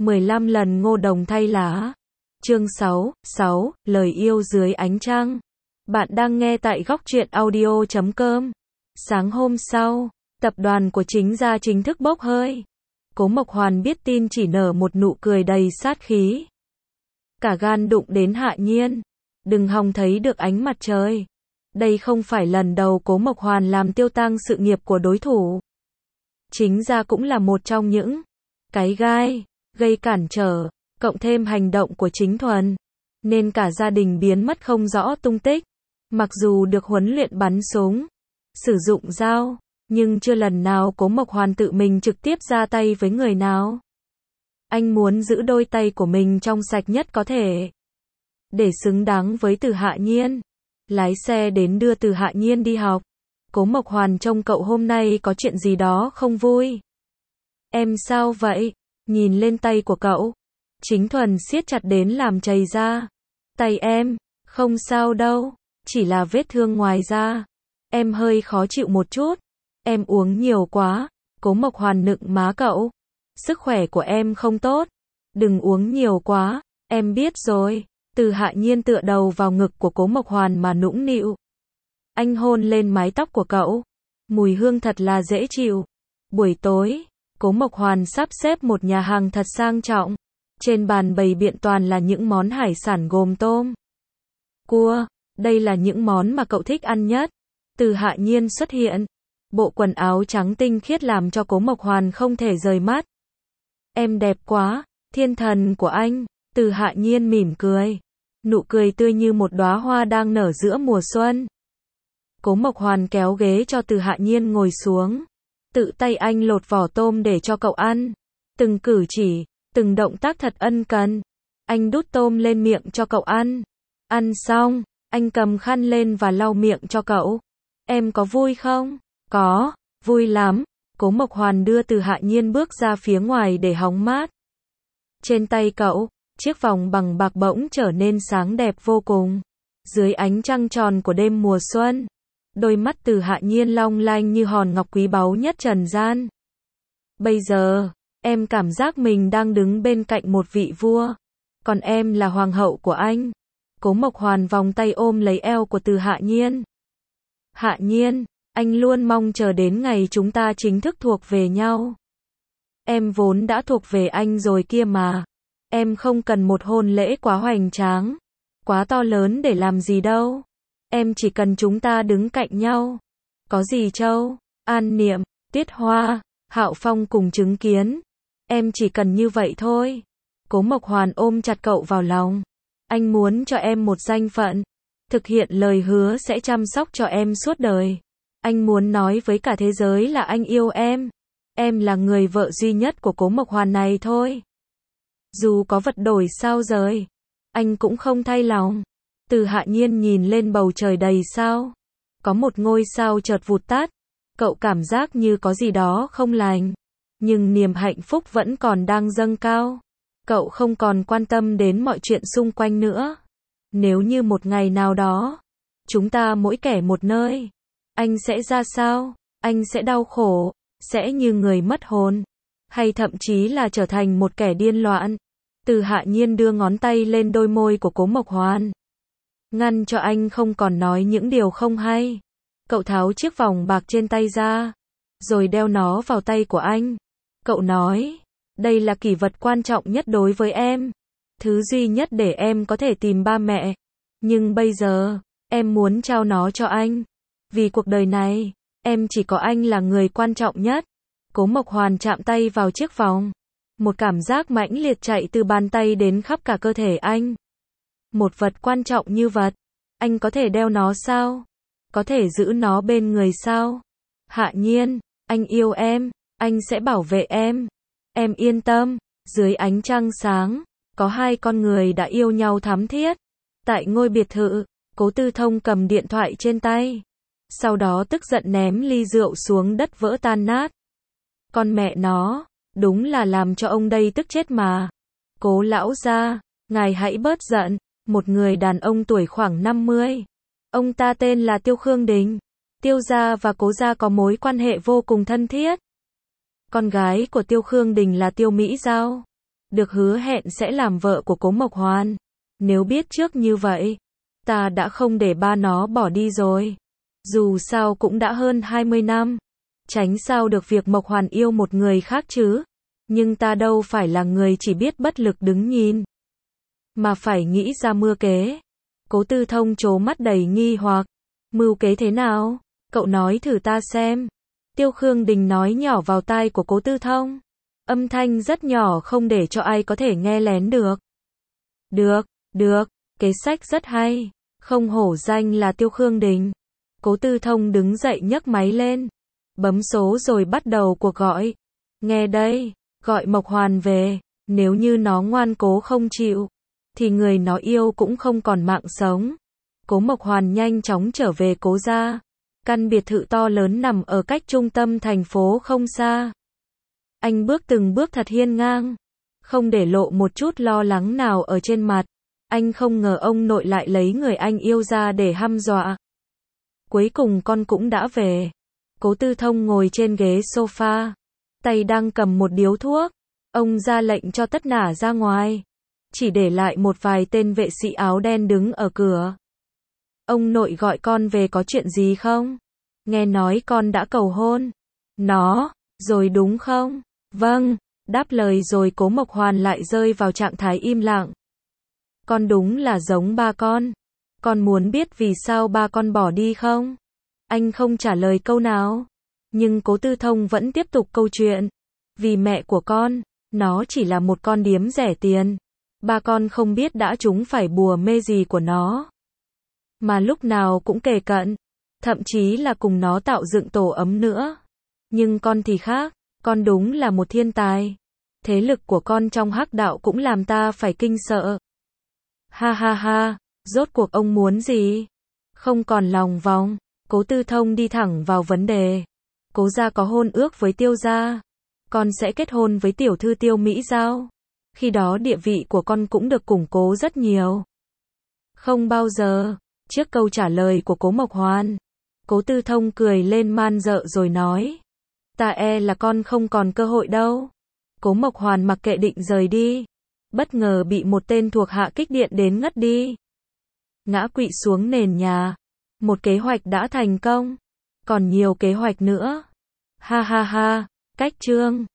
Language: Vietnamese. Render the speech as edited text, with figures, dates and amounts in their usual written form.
15 lần ngô đồng thay lá. Chương 6, lời yêu dưới ánh trăng. Bạn đang nghe tại góc truyện audio.com. Sáng hôm sau, tập đoàn của Chính Gia chính thức bốc hơi. Cố Mộc Hoàn biết tin chỉ nở một nụ cười đầy sát khí. Cả gan đụng đến Hạ Nhiên. Đừng hòng thấy được ánh mặt trời. Đây không phải lần đầu Cố Mộc Hoàn làm tiêu tang sự nghiệp của đối thủ. Chính Gia cũng là một trong những cái gai gây cản trở, cộng thêm hành động của Chính Thuần, nên cả gia đình biến mất không rõ tung tích. Mặc dù được huấn luyện bắn súng, sử dụng dao, nhưng chưa lần nào Cố Mộc Hoàn tự mình trực tiếp ra tay với người nào. Anh muốn giữ đôi tay của mình trong sạch nhất có thể, để xứng đáng với Từ Hạ Nhiên. Lái xe đến đưa Từ Hạ Nhiên đi học. Cố Mộc Hoàn trông cậu hôm nay có chuyện gì đó không vui. Em sao vậy? Nhìn lên tay của cậu. Chính Thuần siết chặt đến làm chảy ra. Tay em, không sao đâu, chỉ là vết thương ngoài da. Em hơi khó chịu một chút. Em uống nhiều quá. Cố Mộc Hoàn nựng má cậu. Sức khỏe của em không tốt. Đừng uống nhiều quá, em biết rồi. Từ Hạ Nhiên tựa đầu vào ngực của Cố Mộc Hoàn mà nũng nịu. Anh hôn lên mái tóc của cậu. Mùi hương thật là dễ chịu. Buổi tối, Cố Mộc Hoàn sắp xếp một nhà hàng thật sang trọng. Trên bàn bày biện toàn là những món hải sản gồm tôm, cua. Đây là những món mà cậu thích ăn nhất. Từ Hạ Nhiên xuất hiện. Bộ quần áo trắng tinh khiết làm cho Cố Mộc Hoàn không thể rời mắt. Em đẹp quá, thiên thần của anh. Từ Hạ Nhiên mỉm cười. Nụ cười tươi như một đóa hoa đang nở giữa mùa xuân. Cố Mộc Hoàn kéo ghế cho Từ Hạ Nhiên ngồi xuống. Tự tay anh lột vỏ tôm để cho cậu ăn. Từng cử chỉ, từng động tác thật ân cần. Anh đút tôm lên miệng cho cậu ăn. Ăn xong, anh cầm khăn lên và lau miệng cho cậu. Em có vui không? Có, vui lắm. Cố Mộc Hoàn đưa Từ Hạ Nhiên bước ra phía ngoài để hóng mát. Trên tay cậu, chiếc vòng bằng bạc bỗng trở nên sáng đẹp vô cùng. Dưới ánh trăng tròn của đêm mùa xuân, đôi mắt Từ Hạ Nhiên long lanh như hòn ngọc quý báu nhất trần gian. Bây giờ, em cảm giác mình đang đứng bên cạnh một vị vua, còn em là hoàng hậu của anh. Cố Mộc Hoàn vòng tay ôm lấy eo của Từ Hạ Nhiên. Hạ Nhiên, anh luôn mong chờ đến ngày chúng ta chính thức thuộc về nhau. Em vốn đã thuộc về anh rồi kia mà. Em không cần một hôn lễ quá hoành tráng, quá to lớn để làm gì đâu. Em chỉ cần chúng ta đứng cạnh nhau. Có gì Châu, An Niệm, Tuyết Hoa, Hạo Phong cùng chứng kiến. Em chỉ cần như vậy thôi. Cố Mộc Hoàn ôm chặt cậu vào lòng. Anh muốn cho em một danh phận. Thực hiện lời hứa sẽ chăm sóc cho em suốt đời. Anh muốn nói với cả thế giới là anh yêu em. Em là người vợ duy nhất của Cố Mộc Hoàn này thôi. Dù có vật đổi sao rời, anh cũng không thay lòng. Từ Hạ Nhiên nhìn lên bầu trời đầy sao. Có một ngôi sao chợt vụt tắt. Cậu cảm giác như có gì đó không lành. Nhưng niềm hạnh phúc vẫn còn đang dâng cao. Cậu không còn quan tâm đến mọi chuyện xung quanh nữa. Nếu như một ngày nào đó, chúng ta mỗi kẻ một nơi, anh sẽ ra sao? Anh sẽ đau khổ, sẽ như người mất hồn, hay thậm chí là trở thành một kẻ điên loạn. Từ Hạ Nhiên đưa ngón tay lên đôi môi của Cố Mộc Hoàn, ngăn cho anh không còn nói những điều không hay. Cậu tháo chiếc vòng bạc trên tay ra, rồi đeo nó vào tay của anh. Cậu nói, đây là kỷ vật quan trọng nhất đối với em. Thứ duy nhất để em có thể tìm ba mẹ. Nhưng bây giờ, em muốn trao nó cho anh. Vì cuộc đời này, em chỉ có anh là người quan trọng nhất. Cố Mộc Hoàn chạm tay vào chiếc vòng. Một cảm giác mãnh liệt chạy từ bàn tay đến khắp cả cơ thể anh. Một vật quan trọng như vật. Anh có thể đeo nó sao? Có thể giữ nó bên người sao? Hạ Nhiên, anh yêu em. Anh sẽ bảo vệ em. Em yên tâm. Dưới ánh trăng sáng, có hai con người đã yêu nhau thắm thiết. Tại ngôi biệt thự, Cố Tư Thông cầm điện thoại trên tay. Sau đó tức giận ném ly rượu xuống đất vỡ tan nát. Con mẹ nó, đúng là làm cho ông đây tức chết mà. Cố lão gia, ngài hãy bớt giận. Một người đàn ông tuổi khoảng 50. Ông ta tên là Tiêu Khương Đình. Tiêu gia và Cố gia có mối quan hệ vô cùng thân thiết. Con gái của Tiêu Khương Đình là Tiêu Mỹ Giao. được hứa hẹn sẽ làm vợ của Cố Mộc Hoàn. Nếu biết trước như vậy, ta đã không để ba nó bỏ đi rồi. Dù sao cũng đã hơn 20 năm. Tránh sao được việc Mộc Hoàn yêu một người khác chứ. Nhưng ta đâu phải là người chỉ biết bất lực đứng nhìn, mà phải nghĩ ra mưu kế. Cố Tư Thông trố mắt đầy nghi hoặc. Mưu kế thế nào? Cậu nói thử ta xem. Tiêu Khương Đình nói nhỏ vào tai của Cố Tư Thông. Âm thanh rất nhỏ không để cho ai có thể nghe lén được. Được, kế sách rất hay. Không hổ danh là Tiêu Khương Đình. Cố Tư Thông đứng dậy nhấc máy lên. Bấm số rồi bắt đầu cuộc gọi. Nghe đây, gọi Mộc Hoàn về. Nếu như nó ngoan cố không chịu, thì người nó yêu cũng không còn mạng sống. Cố Mộc Hoàn nhanh chóng trở về Cố gia. Căn biệt thự to lớn nằm ở cách trung tâm thành phố không xa. Anh bước từng bước thật hiên ngang, không để lộ một chút lo lắng nào ở trên mặt. Anh không ngờ ông nội lại lấy người anh yêu ra để hăm dọa. Cuối cùng con cũng đã về. Cố Tư Thông ngồi trên ghế sofa, tay đang cầm một điếu thuốc. Ông ra lệnh cho tất nả ra ngoài, chỉ để lại một vài tên vệ sĩ áo đen đứng ở cửa. Ông nội gọi con về có chuyện gì không? Nghe nói con đã cầu hôn nó rồi đúng không? Vâng, đáp lời rồi Cố Mộc Hoàn lại rơi vào trạng thái im lặng. Con đúng là giống ba con. Con muốn biết vì sao ba con bỏ đi không? Anh không trả lời câu nào. Nhưng Cố Tư Thông vẫn tiếp tục câu chuyện. Vì mẹ của con, nó chỉ là một con điếm rẻ tiền. Ba con không biết đã trúng phải bùa mê gì của nó, mà lúc nào cũng kề cận, thậm chí là cùng nó tạo dựng tổ ấm nữa. Nhưng con thì khác, con đúng là một thiên tài. Thế lực của con trong hắc đạo cũng làm ta phải kinh sợ. Ha ha ha, rốt cuộc ông muốn gì? Không còn lòng vòng, Cố Tư Thông đi thẳng vào vấn đề. Cố gia có hôn ước với Tiêu gia. Con sẽ kết hôn với tiểu thư Tiêu Mỹ Giao. Khi đó địa vị của con cũng được củng cố rất nhiều. Không bao giờ. Trước câu trả lời của Cố Mộc Hoàn, Cố Tư Thông cười lên man rợ rồi nói. Ta e là con không còn cơ hội đâu. Cố Mộc Hoàn mặc kệ định rời đi. Bất ngờ bị một tên thuộc hạ kích điện đến ngất đi. Ngã quỵ xuống nền nhà. Một kế hoạch đã thành công. Còn nhiều kế hoạch nữa. Ha ha ha, cách chương.